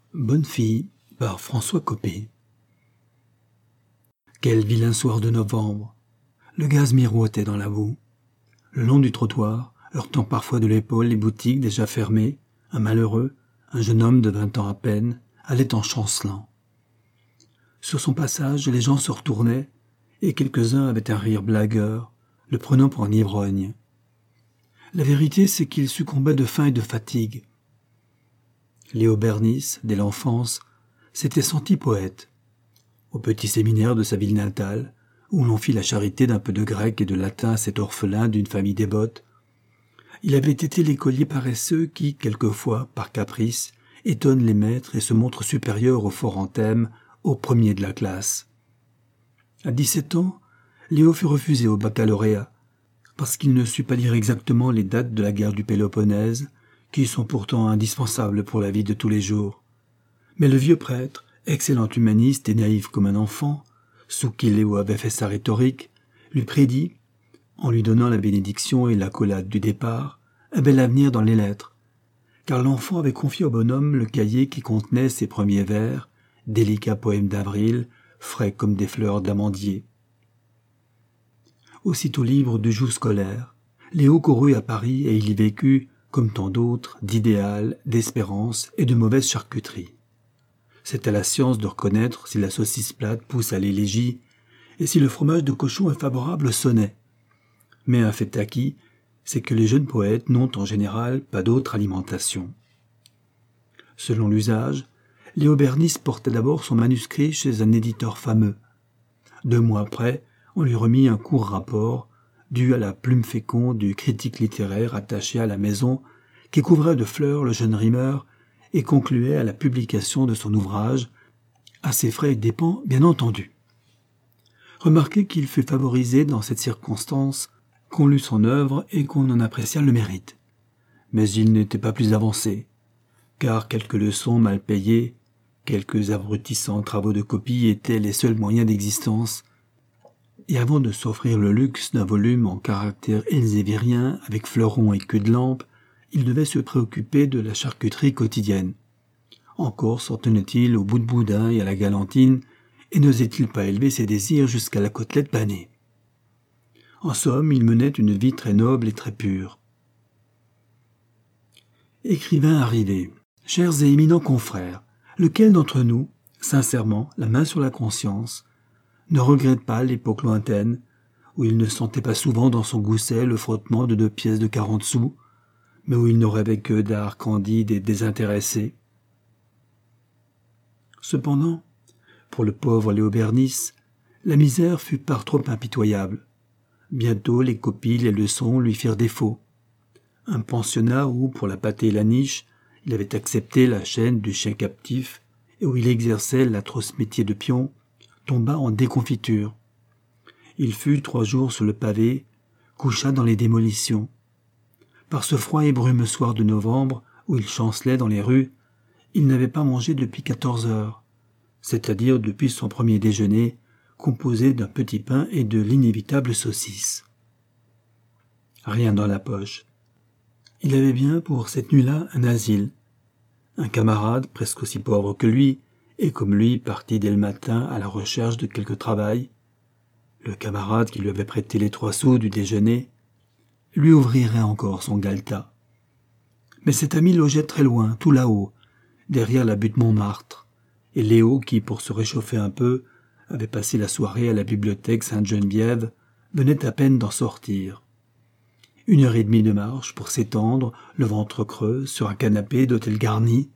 Bonne fille par François Copé. Quel vilain soir de novembre. Le gaz miroitait dans la boue. Le long du trottoir, heurtant parfois de l'épaule les boutiques déjà fermées, un malheureux, un jeune homme de 20 ans à peine, allait en chancelant. Sur son passage, les gens se retournaient, et quelques-uns avaient un rire blagueur, le prenant pour un ivrogne. La vérité, c'est qu'il succombait de faim et de fatigue. Léo Bernis, dès l'enfance, s'était senti poète. Au petit séminaire de sa ville natale, où l'on fit la charité d'un peu de grec et de latin à cet orphelin d'une famille dévote, il avait été l'écolier paresseux qui, quelquefois, par caprice, étonne les maîtres et se montre supérieur au fort anthème, au premier de la classe. À 17 ans, Léo fut refusé au baccalauréat, parce qu'il ne sut pas lire exactement les dates de la guerre du Péloponnèse, qui sont pourtant indispensables pour la vie de tous les jours. Mais le vieux prêtre, excellent humaniste et naïf comme un enfant, sous qui Léo avait fait sa rhétorique, lui prédit, en lui donnant la bénédiction et l'accolade du départ, un bel avenir dans les lettres, car l'enfant avait confié au bonhomme le cahier qui contenait ses premiers vers, délicats poèmes d'avril, frais comme des fleurs d'amandier. Aussitôt libre du joug scolaire, Léo courut à Paris et il y vécut, comme tant d'autres, d'idéal, d'espérance et de mauvaise charcuterie. C'est à la science de reconnaître si la saucisse plate pousse à l'élégie et si le fromage de cochon est favorable au sonnet. Mais un fait acquis, c'est que les jeunes poètes n'ont en général pas d'autre alimentation. Selon l'usage, Léo Bernis portait d'abord son manuscrit chez un éditeur fameux. 2 mois après, on lui remit un court rapport, dû à la plume féconde du critique littéraire attaché à la maison, qui couvrait de fleurs le jeune rimeur et concluait à la publication de son ouvrage, à ses frais et dépens, bien entendu. Remarquez qu'il fut favorisé dans cette circonstance, qu'on lut son œuvre et qu'on en apprécia le mérite. Mais il n'était pas plus avancé, car quelques leçons mal payées, quelques abrutissants travaux de copie étaient les seuls moyens d'existence, et avant de s'offrir le luxe d'un volume en caractère elzévérien avec fleurons et queue de lampe, il devait se préoccuper de la charcuterie quotidienne. Encore s'en tenait-il au bout de boudin et à la galantine, et n'osait-il pas élever ses désirs jusqu'à la côtelette panée. En somme, il menait une vie très noble et très pure. Écrivain arrivé, chers et éminents confrères, lequel d'entre nous, sincèrement, la main sur la conscience, ne regrette pas l'époque lointaine, où il ne sentait pas souvent dans son gousset le frottement de 2 pièces de 40 sous, mais où il ne rêvait que d'art candide et désintéressé. Cependant, pour le pauvre Léo Bernis, la misère fut par trop impitoyable. Bientôt les copies, les leçons lui firent défaut. Un pensionnat où, pour la pâtée et la niche, il avait accepté la chaîne du chien captif et où il exerçait l'atroce métier de pion, tomba en déconfiture. Il fut 3 jours sur le pavé, coucha dans les démolitions. Par ce froid et brumeux soir de novembre, où il chancelait dans les rues, il n'avait pas mangé depuis 14 heures, c'est-à-dire depuis son premier déjeuner, composé d'un petit pain et de l'inévitable saucisse. Rien dans la poche. Il avait bien pour cette nuit-là un asile. Un camarade, presque aussi pauvre que lui, et comme lui parti dès le matin à la recherche de quelque travail, le camarade qui lui avait prêté les 3 sous du déjeuner, lui ouvrirait encore son galetas. Mais cet ami logeait très loin, tout là-haut, derrière la butte Montmartre, et Léo, qui, pour se réchauffer un peu, avait passé la soirée à la bibliothèque Sainte-Geneviève, venait à peine d'en sortir. 1h30 de marche pour s'étendre, le ventre creux, sur un canapé d'hôtel garni.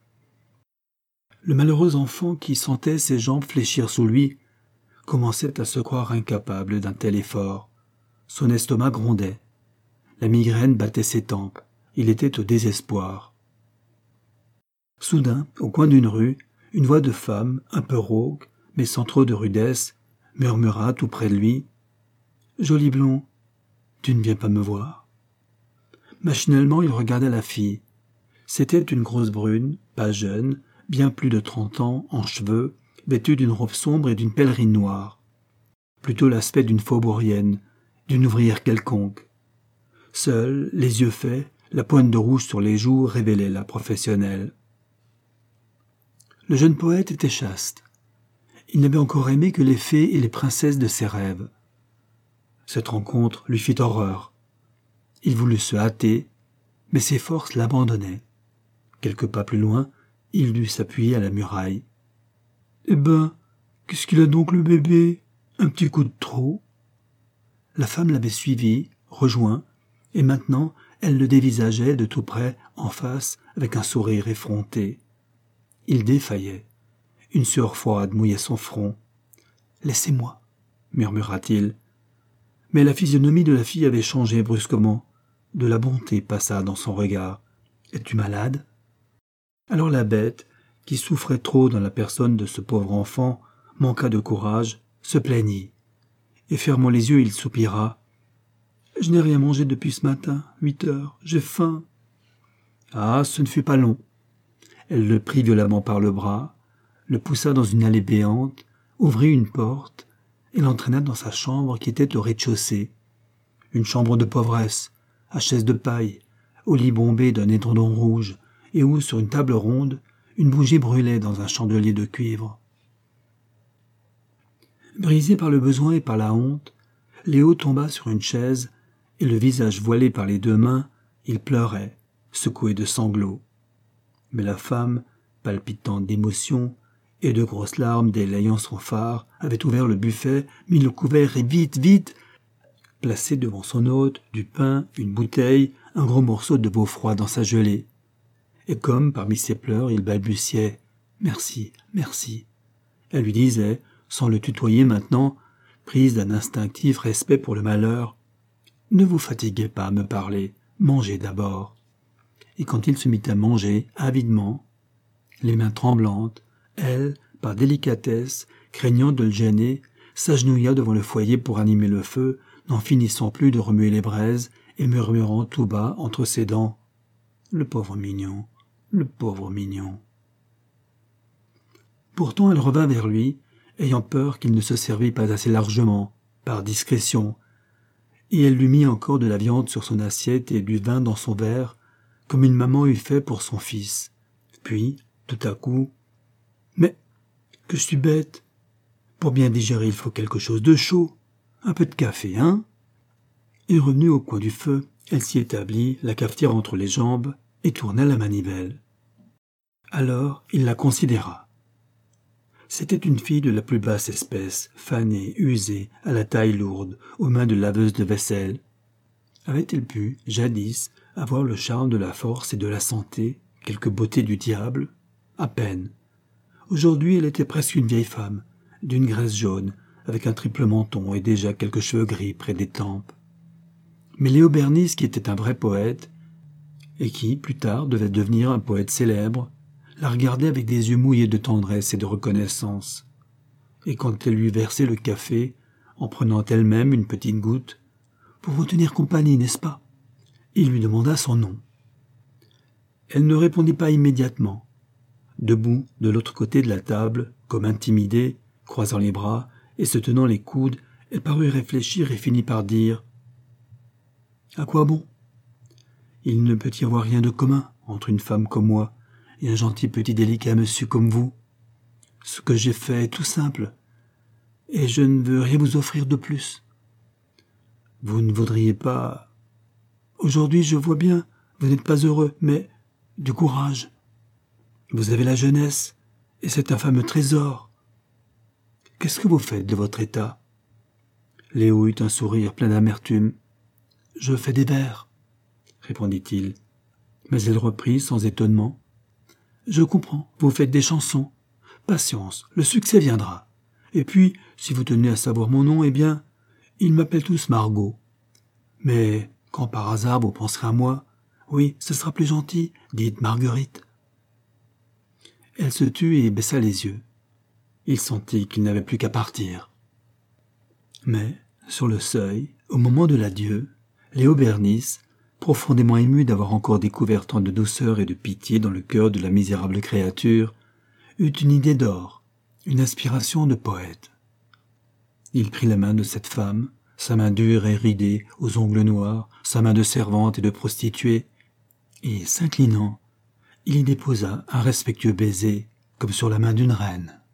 Le malheureux enfant qui sentait ses jambes fléchir sous lui commençait à se croire incapable d'un tel effort. Son estomac grondait. La migraine battait ses tempes. Il était au désespoir. Soudain, au coin d'une rue, une voix de femme, un peu rauque, mais sans trop de rudesse, murmura tout près de lui « Joli blond, tu ne viens pas me voir ?» Machinalement, il regarda la fille. C'était une grosse brune, pas jeune, bien plus de 30 ans, en cheveux, vêtue d'une robe sombre et d'une pèlerine noire. Plutôt l'aspect d'une faubourienne, d'une ouvrière quelconque. Seule, les yeux faits, la pointe de rouge sur les joues révélait la professionnelle. Le jeune poète était chaste. Il n'avait encore aimé que les fées et les princesses de ses rêves. Cette rencontre lui fit horreur. Il voulut se hâter, mais ses forces l'abandonnaient. Quelques pas plus loin, il dut s'appuyer à la muraille. « Eh ben, qu'est-ce qu'il a donc le bébé? Un petit coup de trop ?» La femme l'avait suivi, rejoint, et maintenant elle le dévisageait de tout près, en face, avec un sourire effronté. Il défaillait. Une sueur froide mouillait son front. « Laissez-moi, » murmura-t-il. Mais la physionomie de la fille avait changé brusquement. De la bonté passa dans son regard. « Es-tu malade ?» Alors la bête, qui souffrait trop dans la personne de ce pauvre enfant, manqua de courage, se plaignit. Et fermant les yeux, il soupira. « Je n'ai rien mangé depuis ce matin, 8 heures, j'ai faim. » Ah, ce ne fut pas long. Elle le prit violemment par le bras, le poussa dans une allée béante, ouvrit une porte et l'entraîna dans sa chambre qui était au rez-de-chaussée. Une chambre de pauvresse, à chaise de paille, au lit bombé d'un étendon rouge, et où, sur une table ronde, une bougie brûlait dans un chandelier de cuivre. Brisé par le besoin et par la honte, Léo tomba sur une chaise, et le visage voilé par les 2 mains, il pleurait, secoué de sanglots. Mais la femme, palpitante d'émotion, et de grosses larmes délayant son phare, avait ouvert le buffet, mis le couvert et vite, vite, placé devant son hôte du pain, une bouteille, un gros morceau de veau froid dans sa gelée. Et comme, parmi ses pleurs, il balbutiait « Merci, merci », elle lui disait, sans le tutoyer maintenant, prise d'un instinctif respect pour le malheur, « Ne vous fatiguez pas à me parler, mangez d'abord. » Et quand il se mit à manger, avidement, les mains tremblantes, elle, par délicatesse, craignant de le gêner, s'agenouilla devant le foyer pour animer le feu, n'en finissant plus de remuer les braises et murmurant tout bas entre ses dents « Le pauvre mignon, le pauvre mignon. » Pourtant elle revint vers lui, ayant peur qu'il ne se servît pas assez largement, par discrétion, et elle lui mit encore de la viande sur son assiette et du vin dans son verre, comme une maman eût fait pour son fils. Puis, tout à coup, « Mais, que je suis bête. Pour bien digérer, il faut quelque chose de chaud. Un peu de café, hein ?» Et revenue au coin du feu, elle s'y établit, la cafetière entre les jambes, et tourna la manivelle. Alors, il la considéra. C'était une fille de la plus basse espèce, fanée, usée, à la taille lourde, aux mains de laveuse de vaisselle. Avait-elle pu, jadis, avoir le charme de la force et de la santé, quelque beauté du diable? À peine. Aujourd'hui, elle était presque une vieille femme, d'une graisse jaune, avec un triple menton et déjà quelques cheveux gris près des tempes. Mais Léo Bernis, qui était un vrai poète, et qui, plus tard, devait devenir un poète célèbre, la regardait avec des yeux mouillés de tendresse et de reconnaissance. Et quand elle lui versait le café, en prenant elle-même une petite goutte, « Pour vous tenir compagnie, n'est-ce pas ?» il lui demanda son nom. Elle ne répondit pas immédiatement. Debout, de l'autre côté de la table, comme intimidée, croisant les bras et se tenant les coudes, elle parut réfléchir et finit par dire « À quoi bon? Il ne peut y avoir rien de commun entre une femme comme moi et un gentil petit délicat monsieur comme vous. Ce que j'ai fait est tout simple, et je ne veux rien vous offrir de plus. Vous ne voudriez pas... Aujourd'hui, je vois bien, vous n'êtes pas heureux, mais du courage. Vous avez la jeunesse, et c'est un fameux trésor. Qu'est-ce que vous faites de votre état? » Léo eut un sourire plein d'amertume. « Je fais des vers, » répondit-il. Mais elle reprit sans étonnement. « Je comprends, vous faites des chansons. Patience, le succès viendra. Et puis, si vous tenez à savoir mon nom, eh bien, ils m'appellent tous Margot. Mais quand par hasard vous penserez à moi, oui, ce sera plus gentil, dites Marguerite. » Elle se tut et baissa les yeux. Il sentit qu'il n'avait plus qu'à partir. Mais, sur le seuil, au moment de l'adieu, Léo Bernis, profondément ému d'avoir encore découvert tant de douceur et de pitié dans le cœur de la misérable créature, eut une idée d'or, une inspiration de poète. Il prit la main de cette femme, sa main dure et ridée, aux ongles noirs, sa main de servante et de prostituée, et, s'inclinant, il y déposa un respectueux baiser, comme sur la main d'une reine.